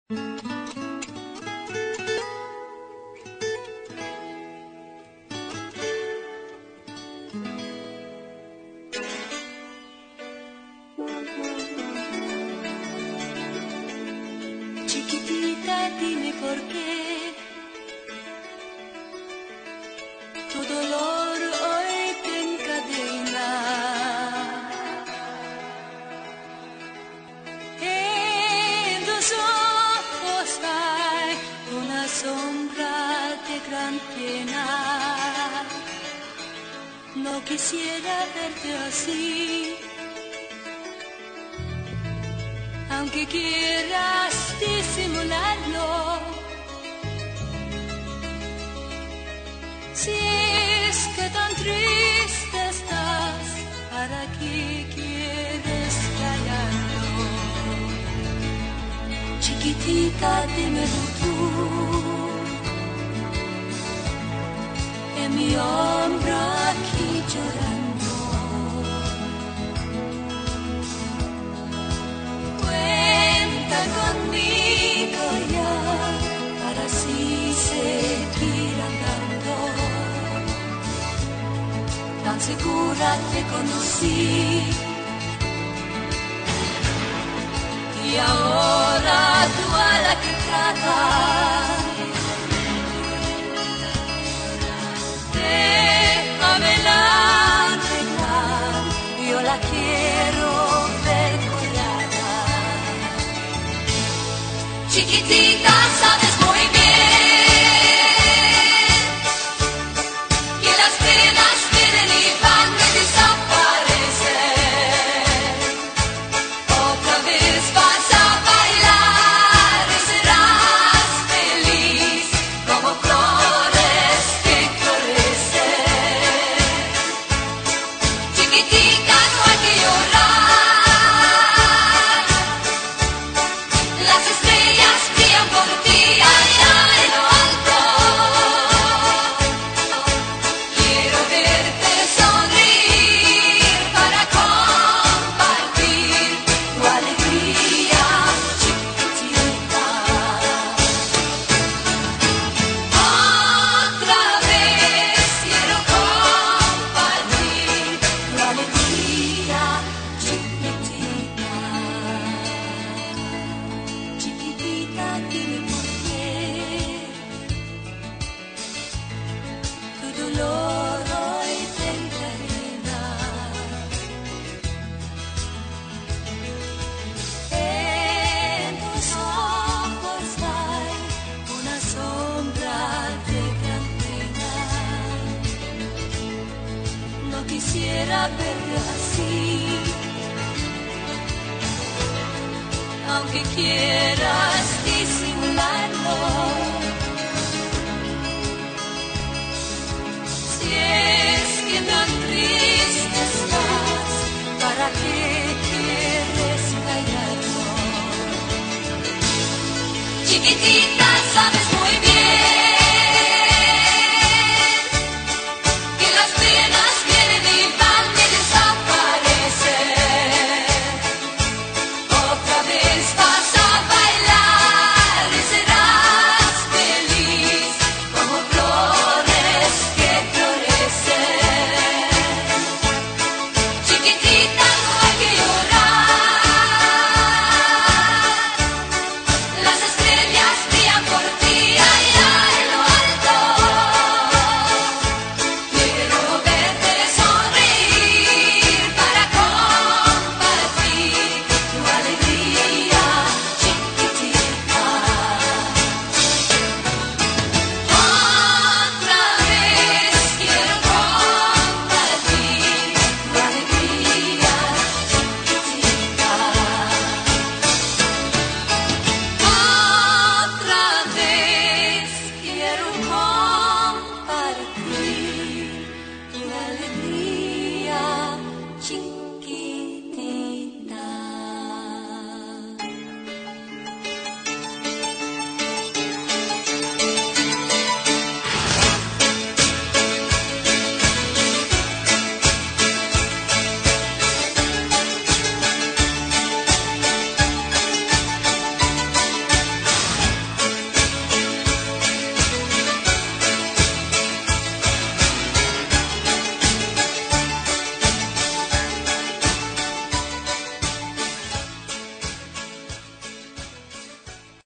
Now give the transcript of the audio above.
Chiquitita, dime por qué tu dolor hoy te encadena. En tus ojos hay una sombra de gran pena. No quisiera verte así, aunque quieras disimularlo. Si es que tan triste estás, ¿para qué quieres callarlo? Chiquitita, dímelo tú, en mi hombro aquí llorando. Cuenta conmigo ya, para así seguir andando. Tan segura te conocí, y ahora tú a la que tratas, déjamela arreglar, yo la quiero ver colgada. Chiquitita, sabes muy bien que las penas vienen y van de desaparecer. Otra vez vas a bailar y serás feliz como flores que florecen. Chiquitita, no hay que llorar, las estrellas brillan por ti allá en lo alto. Quiero verte sonreír para compartir tu alegría, chiquitita. Otra vez quiero compartir tu alegría, chiquitita. Chiquitita, dime por qué tu dolor hoy te encadena. En tus ojos hay una sombra de gran pena. No quisiera verte así, aunque quieras disimularlo. Si es que tan triste estás, ¿para qué quieres callarlo? Chiquitita,